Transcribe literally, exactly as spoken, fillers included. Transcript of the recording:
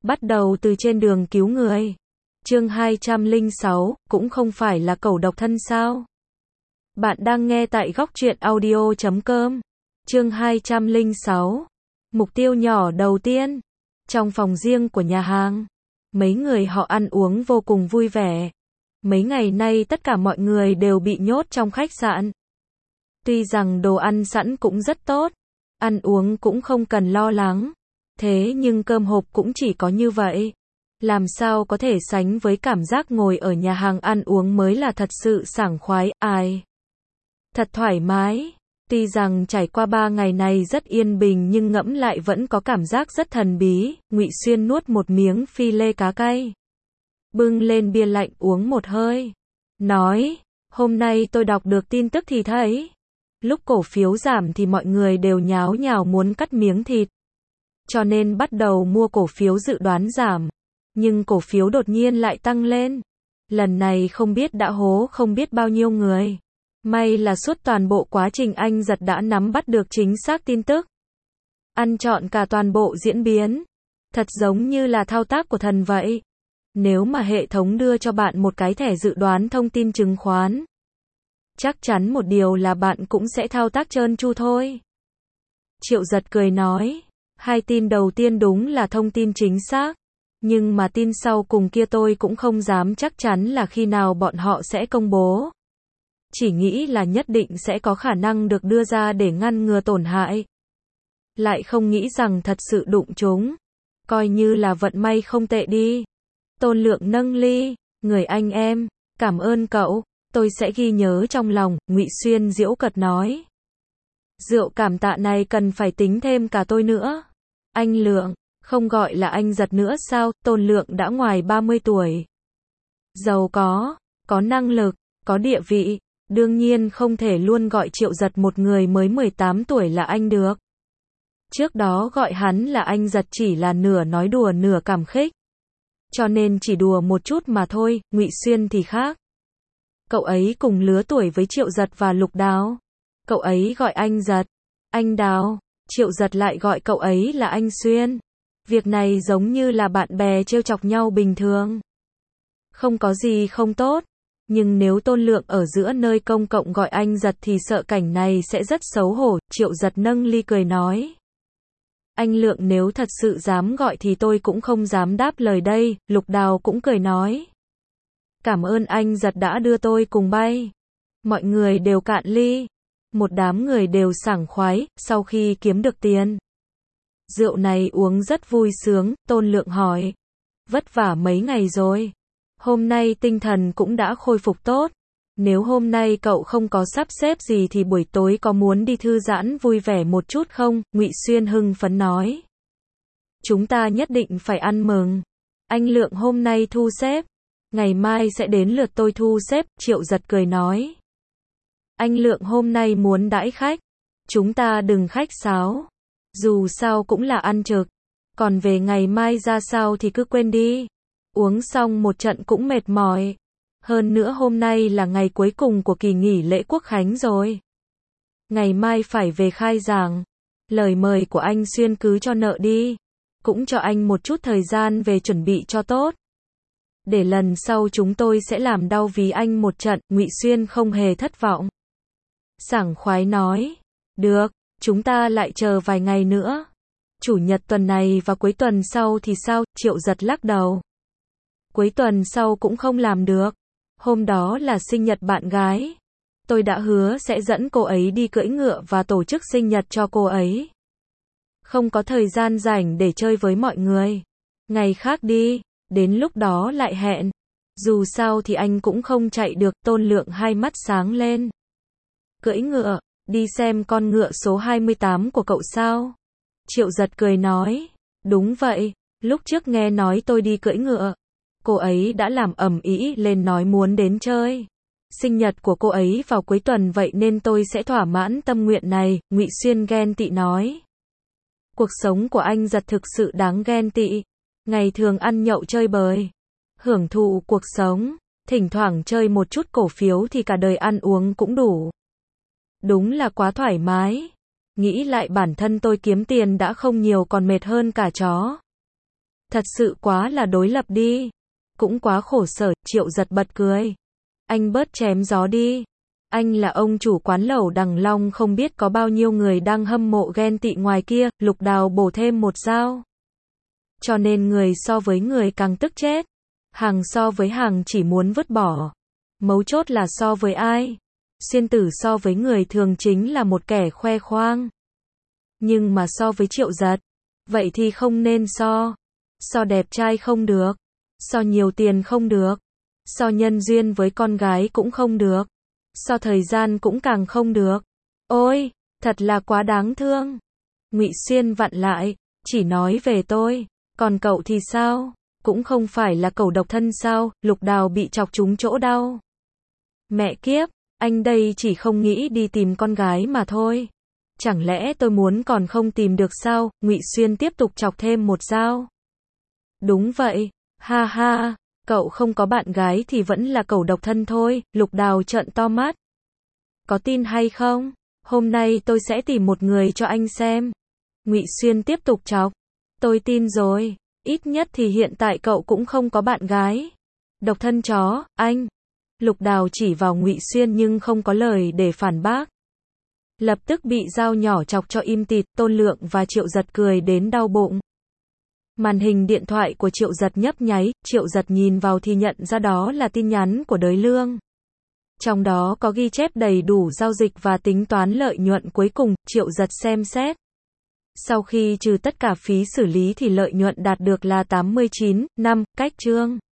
Bắt đầu từ trên đường cứu người. Chương hai trăm lẻ sáu, cũng không phải là cẩu độc thân sao? Bạn đang nghe tại góc truyện audio chấm com. Chương hai trăm lẻ sáu. Mục tiêu nhỏ đầu tiên. Trong phòng riêng của nhà hàng, mấy người họ ăn uống vô cùng vui vẻ. Mấy ngày nay tất cả mọi người đều bị nhốt trong khách sạn. Tuy rằng đồ ăn sẵn cũng rất tốt, ăn uống cũng không cần lo lắng, thế nhưng cơm hộp cũng chỉ có như vậy. Làm sao có thể sánh với cảm giác ngồi ở nhà hàng ăn uống mới là thật sự sảng khoái, ai? Thật thoải mái. Tuy rằng trải qua ba ngày này rất yên bình nhưng ngẫm lại vẫn có cảm giác rất thần bí. Ngụy Xuyên nuốt một miếng phi lê cá cay, bưng lên bia lạnh uống một hơi, nói, hôm nay tôi đọc được tin tức thì thấy, lúc cổ phiếu giảm thì mọi người đều nháo nhào muốn cắt miếng thịt, cho nên bắt đầu mua cổ phiếu dự đoán giảm, nhưng cổ phiếu đột nhiên lại tăng lên. Lần này không biết đã hố không biết bao nhiêu người. May là suốt toàn bộ quá trình anh giật đã nắm bắt được chính xác tin tức, ăn trọn cả toàn bộ diễn biến, thật giống như là thao tác của thần vậy. Nếu mà hệ thống đưa cho bạn một cái thẻ dự đoán thông tin chứng khoán, chắc chắn một điều là bạn cũng sẽ thao tác trơn tru thôi. Triệu Giật cười nói, hai tin đầu tiên đúng là thông tin chính xác, nhưng mà tin sau cùng kia tôi cũng không dám chắc chắn là khi nào bọn họ sẽ công bố. Chỉ nghĩ là nhất định sẽ có khả năng được đưa ra để ngăn ngừa tổn hại. Lại không nghĩ rằng thật sự đụng chúng. Coi như là vận may không tệ đi. Tôn Lượng nâng ly, người anh em, cảm ơn cậu, tôi sẽ ghi nhớ trong lòng, Ngụy Xuyên giễu cợt nói. Rượu cảm tạ này cần phải tính thêm cả tôi nữa. Anh Lượng, không gọi là anh Giật nữa sao? Tôn Lượng đã ngoài ba mươi tuổi. Giàu có, có năng lực, có địa vị. Đương nhiên không thể luôn gọi Triệu Giật một người mới mười tám tuổi là anh được. Trước đó gọi hắn là anh Giật chỉ là nửa nói đùa nửa cảm khích. Cho nên chỉ đùa một chút mà thôi. Ngụy Xuyên thì khác. Cậu ấy cùng lứa tuổi với Triệu Giật và Lục Đào. Cậu ấy gọi anh Giật, anh Đào. Triệu Giật lại gọi cậu ấy là anh Xuyên. Việc này giống như là bạn bè trêu chọc nhau bình thường. Không có gì không tốt. Nhưng nếu Tôn Lượng ở giữa nơi công cộng gọi anh Giật thì sợ cảnh này sẽ rất xấu hổ. Triệu Giật nâng ly cười nói. Anh Lượng nếu thật sự dám gọi thì tôi cũng không dám đáp lời đây. Lục Đào cũng cười nói. Cảm ơn anh Giật đã đưa tôi cùng bay. Mọi người đều cạn ly. Một đám người đều sảng khoái, sau khi kiếm được tiền. Rượu này uống rất vui sướng, Tôn Lượng hỏi. Vất vả mấy ngày rồi. Hôm nay tinh thần cũng đã khôi phục tốt. Nếu hôm nay cậu không có sắp xếp gì thì buổi tối có muốn đi thư giãn vui vẻ một chút không? Ngụy Xuyên hưng phấn nói. Chúng ta nhất định phải ăn mừng. Anh Lượng hôm nay thu xếp. Ngày mai sẽ đến lượt tôi thu xếp, Triệu Giật cười nói. Anh Lượng hôm nay muốn đãi khách. Chúng ta đừng khách sáo. Dù sao cũng là ăn trực. Còn về ngày mai ra sao thì cứ quên đi. Uống xong một trận cũng mệt mỏi. Hơn nữa hôm nay là ngày cuối cùng của kỳ nghỉ lễ Quốc khánh rồi. Ngày mai phải về khai giảng. Lời mời của anh Xuyên cứ cho nợ đi. Cũng cho anh một chút thời gian về chuẩn bị cho tốt. Để lần sau chúng tôi sẽ làm đau ví anh một trận. Ngụy Xuyên không hề thất vọng. Sảng khoái nói. Được, chúng ta lại chờ vài ngày nữa. Chủ nhật tuần này và cuối tuần sau thì sao? Triệu Giật lắc đầu. Cuối tuần sau cũng không làm được. Hôm đó là sinh nhật bạn gái. Tôi đã hứa sẽ dẫn cô ấy đi cưỡi ngựa và tổ chức sinh nhật cho cô ấy. Không có thời gian rảnh để chơi với mọi người. Ngày khác đi, đến lúc đó lại hẹn. Dù sao thì anh cũng không chạy được. Tôn Lượng hai mắt sáng lên. Cưỡi ngựa, đi xem con ngựa số hai mươi tám của cậu sao? Triệu Giật cười nói. Đúng vậy, lúc trước nghe nói tôi đi cưỡi ngựa. Cô ấy đã làm ầm ĩ lên nói muốn đến chơi. Sinh nhật của cô ấy vào cuối tuần vậy nên tôi sẽ thỏa mãn tâm nguyện này, Ngụy Xuyên ghen tị nói. Cuộc sống của anh Giật thực sự đáng ghen tị. Ngày thường ăn nhậu chơi bời, hưởng thụ cuộc sống, thỉnh thoảng chơi một chút cổ phiếu thì cả đời ăn uống cũng đủ. Đúng là quá thoải mái. Nghĩ lại bản thân tôi kiếm tiền đã không nhiều còn mệt hơn cả chó. Thật sự quá là đối lập đi. Cũng quá khổ sở, Triệu Giật bật cười. Anh bớt chém gió đi. Anh là ông chủ quán lẩu Đằng Long, không biết có bao nhiêu người đang hâm mộ ghen tị ngoài kia. Lục Đào bổ thêm một dao. Cho nên người so với người càng tức chết. Hàng so với hàng chỉ muốn vứt bỏ. Mấu chốt là so với ai? Xuyên Tử so với người thường chính là một kẻ khoe khoang. Nhưng mà so với Triệu Giật, vậy thì không nên so. So đẹp trai không được. So nhiều tiền không được. So nhân duyên với con gái cũng không được. So thời gian cũng càng không được. Ôi, thật là quá đáng thương. Ngụy Xuyên vặn lại, chỉ nói về tôi, còn cậu thì sao? Cũng không phải là cẩu độc thân sao? Lục Đào bị chọc trúng chỗ đau. Mẹ kiếp, anh đây chỉ không nghĩ đi tìm con gái mà thôi. Chẳng lẽ tôi muốn còn không tìm được sao? Ngụy Xuyên tiếp tục chọc thêm một dao. Đúng vậy, ha ha, cậu không có bạn gái thì vẫn là cẩu độc thân thôi. Lục Đào trợn to mắt. Có tin hay không? Hôm nay tôi sẽ tìm một người cho anh xem. Ngụy Xuyên tiếp tục chọc. Tôi tin rồi, ít nhất thì hiện tại cậu cũng không có bạn gái. Độc thân chó, anh. Lục Đào chỉ vào Ngụy Xuyên nhưng không có lời để phản bác. Lập tức bị dao nhỏ chọc cho im tịt. Tôn Lượng và Triệu Giật cười đến đau bụng. Màn hình điện thoại của Triệu Giật nhấp nháy. Triệu Giật nhìn vào thì nhận ra đó là tin nhắn của Đới Lương. Trong đó có ghi chép đầy đủ giao dịch và tính toán lợi nhuận cuối cùng. Triệu Giật xem xét. Sau khi trừ tất cả phí xử lý thì lợi nhuận đạt được là tám mươi chín năm, cách chương.